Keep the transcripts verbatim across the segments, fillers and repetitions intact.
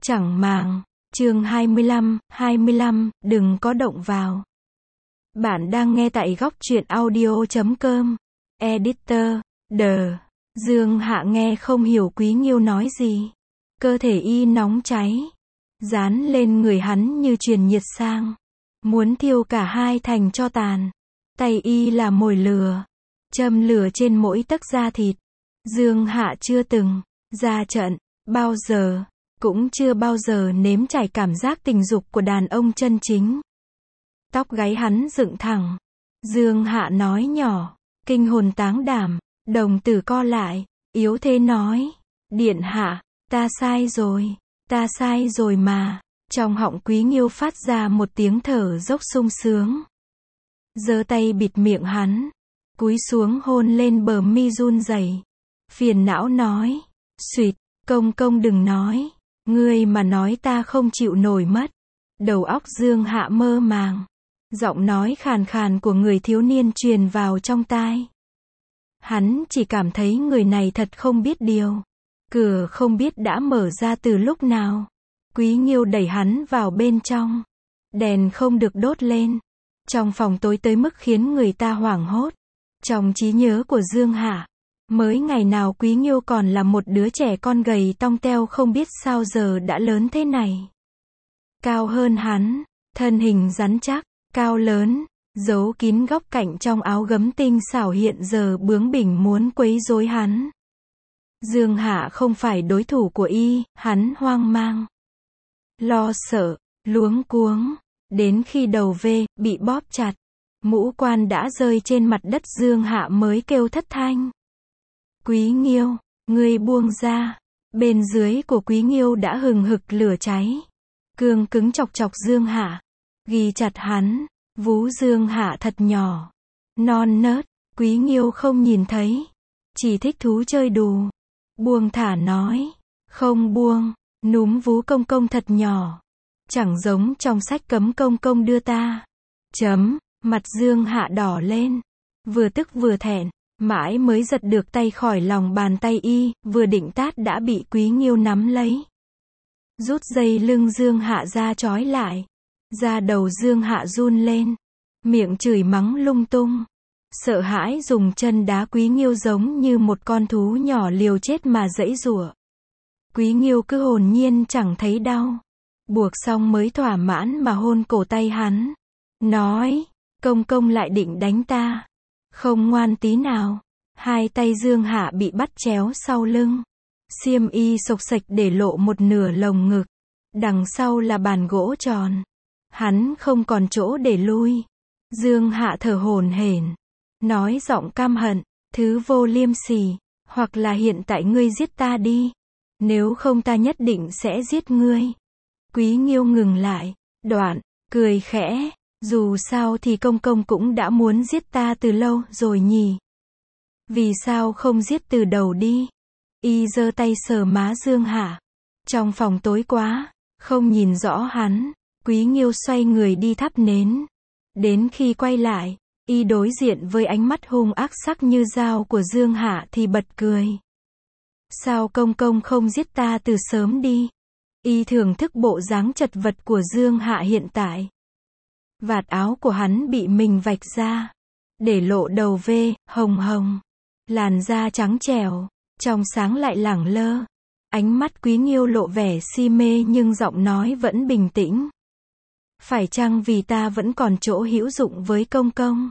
Chẳng màng. Chương hai mươi lăm, hai mươi lăm, đừng có động vào. Bạn đang nghe tại góc truyện audio chấm com. Editor, đờ. Dương Hạ nghe không hiểu Quý Nghiêu nói gì. Cơ thể y nóng cháy. Dán lên người hắn như truyền nhiệt sang. Muốn thiêu cả hai thành tro tàn. Tay y là mồi lửa. Châm lửa trên mỗi tấc da thịt. Dương Hạ chưa từng ra trận. Bao giờ. Cũng chưa bao giờ nếm trải cảm giác tình dục của đàn ông chân chính. Tóc gáy hắn dựng thẳng. Dương Hạ nói nhỏ. Kinh hồn táng đảm. Đồng tử co lại. Yếu thế nói. Điện hạ. Ta sai rồi. Ta sai rồi mà. Trong họng Quý Nghiêu phát ra một tiếng thở dốc sung sướng. Giơ tay bịt miệng hắn. Cúi xuống hôn lên bờ mi run rẩy. Phiền não nói. Xuyệt. Công công đừng nói. Ngươi mà nói ta không chịu nổi mất. Đầu óc Dương Hạ mơ màng. Giọng nói khàn khàn của người thiếu niên truyền vào trong tai. Hắn chỉ cảm thấy người này thật không biết điều. Cửa không biết đã mở ra từ lúc nào. Quý Nghiêu đẩy hắn vào bên trong. Đèn không được đốt lên. Trong phòng tối tới mức khiến người ta hoảng hốt. Trong trí nhớ của Dương Hạ, mới ngày nào Quý Nghiêu còn là một đứa trẻ con gầy tong teo không biết sao giờ đã lớn thế này. Cao hơn hắn, thân hình rắn chắc, cao lớn, giấu kín góc cạnh trong áo gấm tinh xảo hiện giờ bướng bỉnh muốn quấy rối hắn. Dương Hạ không phải đối thủ của y, hắn hoang mang, lo sợ, luống cuống, đến khi đầu vê, bị bóp chặt, mũ quan đã rơi trên mặt đất Dương Hạ mới kêu thất thanh. Quý Nghiêu, ngươi buông ra. Bên dưới của Quý Nghiêu đã hừng hực lửa cháy. Cương cứng chọc chọc Dương Hạ. Ghi chặt hắn. Vú Dương Hạ thật nhỏ. Non nớt. Quý Nghiêu không nhìn thấy. Chỉ thích thú chơi đùa. Buông thả nói. Không buông. Núm vú công công thật nhỏ. Chẳng giống trong sách cấm công công đưa ta. Chấm. Mặt Dương Hạ đỏ lên. Vừa tức vừa thẹn. Mãi mới giật được tay khỏi lòng bàn tay y, vừa định tát đã bị Quý Nghiêu nắm lấy. Rút dây lưng Dương Hạ ra trói lại. Da đầu Dương Hạ run lên. Miệng chửi mắng lung tung. Sợ hãi dùng chân đá Quý Nghiêu giống như một con thú nhỏ liều chết mà giãy giụa. Quý Nghiêu cứ hồn nhiên chẳng thấy đau. Buộc xong mới thỏa mãn mà hôn cổ tay hắn. Nói, công công lại định đánh ta. Không ngoan tí nào. Hai tay Dương Hạ bị bắt chéo sau lưng. Xiêm y xộc xệch để lộ một nửa lồng ngực. Đằng sau là bàn gỗ tròn. Hắn không còn chỗ để lui. Dương Hạ thở hổn hển. Nói giọng căm hận. Thứ vô liêm sỉ. Hoặc là hiện tại ngươi giết ta đi. Nếu không ta nhất định sẽ giết ngươi. Quý Nghiêu ngừng lại. Đoạn. Cười khẽ. Dù sao thì công công cũng đã muốn giết ta từ lâu rồi nhỉ. Vì sao không giết từ đầu đi? Y giơ tay sờ má Dương Hạ. Trong phòng tối quá, không nhìn rõ hắn. Quý Nghiêu xoay người đi thắp nến. Đến khi quay lại, y đối diện với ánh mắt hung ác sắc như dao của Dương Hạ thì bật cười. Sao công công không giết ta từ sớm đi? Y thưởng thức bộ dáng chật vật của Dương Hạ hiện tại. Vạt áo của hắn bị mình vạch ra. Để lộ đầu vê, hồng hồng. Làn da trắng trẻo. Trong sáng lại lẳng lơ. Ánh mắt Quý Nghiêu lộ vẻ si mê nhưng giọng nói vẫn bình tĩnh. Phải chăng vì ta vẫn còn chỗ hữu dụng với công công?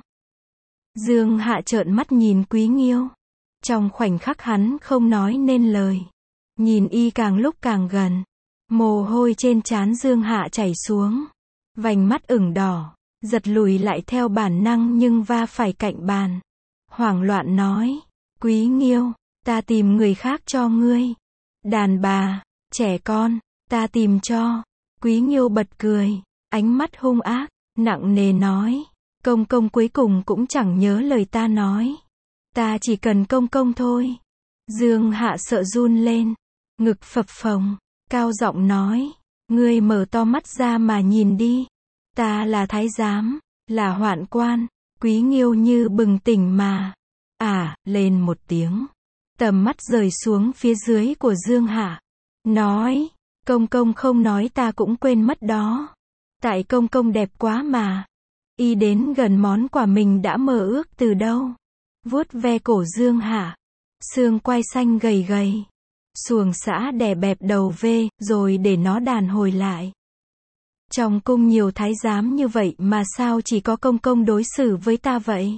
Dương Hạ trợn mắt nhìn Quý Nghiêu. Trong khoảnh khắc hắn không nói nên lời. Nhìn y càng lúc càng gần. Mồ hôi trên trán Dương Hạ chảy xuống. Vành mắt ửng đỏ, giật lùi lại theo bản năng nhưng va phải cạnh bàn. Hoảng loạn nói, Quý Nghiêu, ta tìm người khác cho ngươi. Đàn bà, trẻ con, ta tìm cho. Quý Nghiêu bật cười, ánh mắt hung ác, nặng nề nói, công công cuối cùng cũng chẳng nhớ lời ta nói. Ta chỉ cần công công thôi. Dương Hạ sợ run lên, ngực phập phồng, cao giọng nói. Ngươi mở to mắt ra mà nhìn đi. Ta là thái giám, là hoạn quan. Quý Nghiêu như bừng tỉnh mà. À, lên một tiếng. Tầm mắt rời xuống phía dưới của Dương Hạ. Nói, Công công không nói ta cũng quên mất đó. Tại công công đẹp quá mà. Y đến gần món quà mình đã mơ ước từ đâu. Vuốt ve cổ Dương Hạ. Xương quai xanh gầy gầy. Xuồng xã đè bẹp đầu về, rồi để nó đàn hồi lại. Trong cung nhiều thái giám như vậy mà sao chỉ có công công đối xử với ta vậy?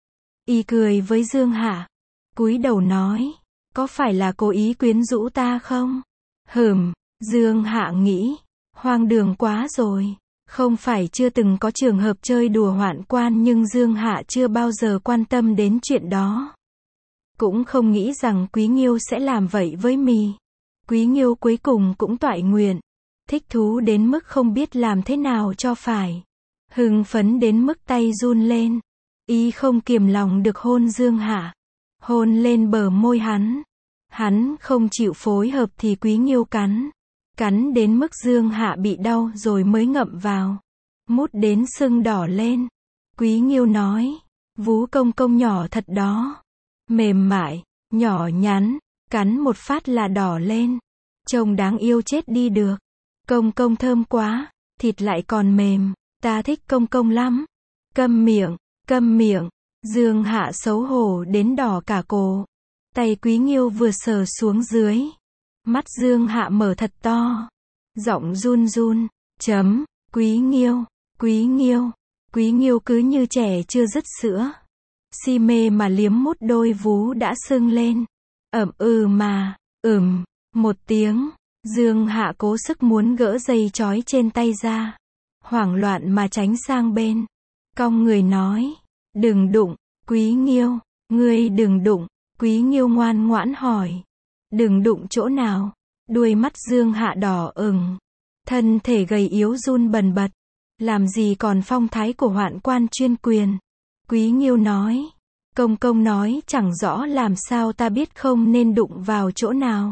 Y cười với Dương Hạ. Cúi đầu nói. Có phải là cố ý quyến rũ ta không? Hừm, Dương Hạ nghĩ. Hoang đường quá rồi. Không phải chưa từng có trường hợp chơi đùa hoạn quan nhưng Dương Hạ chưa bao giờ quan tâm đến chuyện đó. Cũng không nghĩ rằng Quý Nghiêu sẽ làm vậy với mì. Quý Nghiêu cuối cùng cũng toại nguyện. Thích thú đến mức không biết làm thế nào cho phải. Hưng phấn đến mức tay run lên. Y không kiềm lòng được hôn Dương Hạ. Hôn lên bờ môi hắn. Hắn không chịu phối hợp thì Quý Nghiêu cắn. Cắn đến mức Dương Hạ bị đau rồi mới ngậm vào. Mút đến sưng đỏ lên. Quý Nghiêu nói. Vú công công nhỏ thật đó. Mềm mại, nhỏ nhắn, cắn một phát là đỏ lên. Trông đáng yêu chết đi được. Công công thơm quá, thịt lại còn mềm. Ta thích công công lắm. Câm miệng, câm miệng. Dương Hạ xấu hổ đến đỏ cả cổ. Tay Quý Nghiêu vừa sờ xuống dưới. Mắt Dương Hạ mở thật to. Giọng run run. Chấm, Quý Nghiêu, Quý Nghiêu. Quý Nghiêu cứ như trẻ chưa dứt sữa. Si mê mà liếm mút đôi vú đã sưng lên. Ẩm ừ mà, ừm, một tiếng. Dương Hạ cố sức muốn gỡ dây trói trên tay ra. Hoảng loạn mà tránh sang bên. Cong người nói. Đừng đụng, Quý Nghiêu. Ngươi đừng đụng. Quý Nghiêu ngoan ngoãn hỏi. Đừng đụng chỗ nào. Đuôi mắt Dương Hạ đỏ ửng. Thân thể gầy yếu run bần bật. Làm gì còn phong thái của hoạn quan chuyên quyền. Quý Nghiêu nói. Công công nói chẳng rõ làm sao ta biết không nên đụng vào chỗ nào.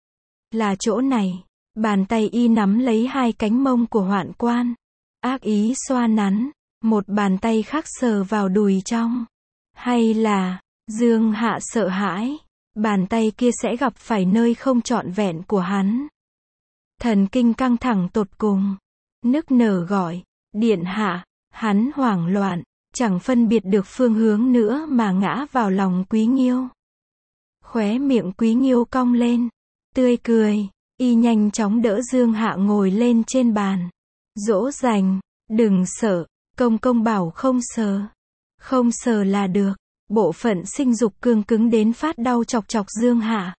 Là chỗ này. Bàn tay y nắm lấy hai cánh mông của hoạn quan. Ác ý xoa nắn. Một bàn tay khác sờ vào đùi trong. Hay là, Dương Hạ sợ hãi. Bàn tay kia sẽ gặp phải nơi không trọn vẹn của hắn. Thần kinh căng thẳng tột cùng. Nức nở gọi. Điện hạ. Hắn hoảng loạn. Chẳng phân biệt được phương hướng nữa mà ngã vào lòng Quý Nghiêu. Khóe miệng Quý Nghiêu cong lên. Tươi cười. Y nhanh chóng đỡ Dương Hạ ngồi lên trên bàn. Dỗ dành. Đừng sợ. Công công bảo không sờ. Không sờ là được. Bộ phận sinh dục cương cứng đến phát đau chọc chọc Dương Hạ.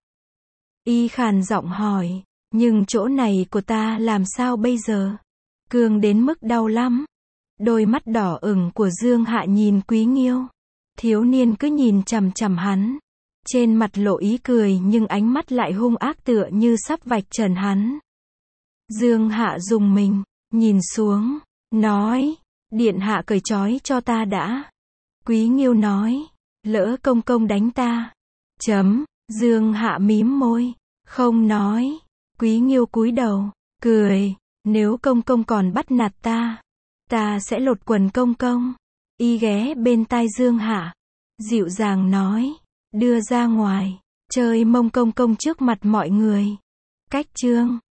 Y khàn giọng hỏi. Nhưng chỗ này của ta làm sao bây giờ? Cương đến mức đau lắm. Đôi mắt đỏ ửng của Dương Hạ nhìn Quý Nghiêu. Thiếu niên cứ nhìn chằm chằm hắn. Trên mặt lộ ý cười nhưng ánh mắt lại hung ác tựa như sắp vạch trần hắn. Dương Hạ rùng mình, nhìn xuống, nói. Điện hạ cởi trói cho ta đã. Quý Nghiêu nói. Lỡ công công đánh ta. Chấm, Dương Hạ mím môi. Không nói. Quý Nghiêu cúi đầu, cười. Nếu công công còn bắt nạt ta. Ta sẽ lột quần công công. Y ghé bên tai Dương Hạ. Dịu dàng nói. Đưa ra ngoài. Chơi mông công công trước mặt mọi người. Cách chương.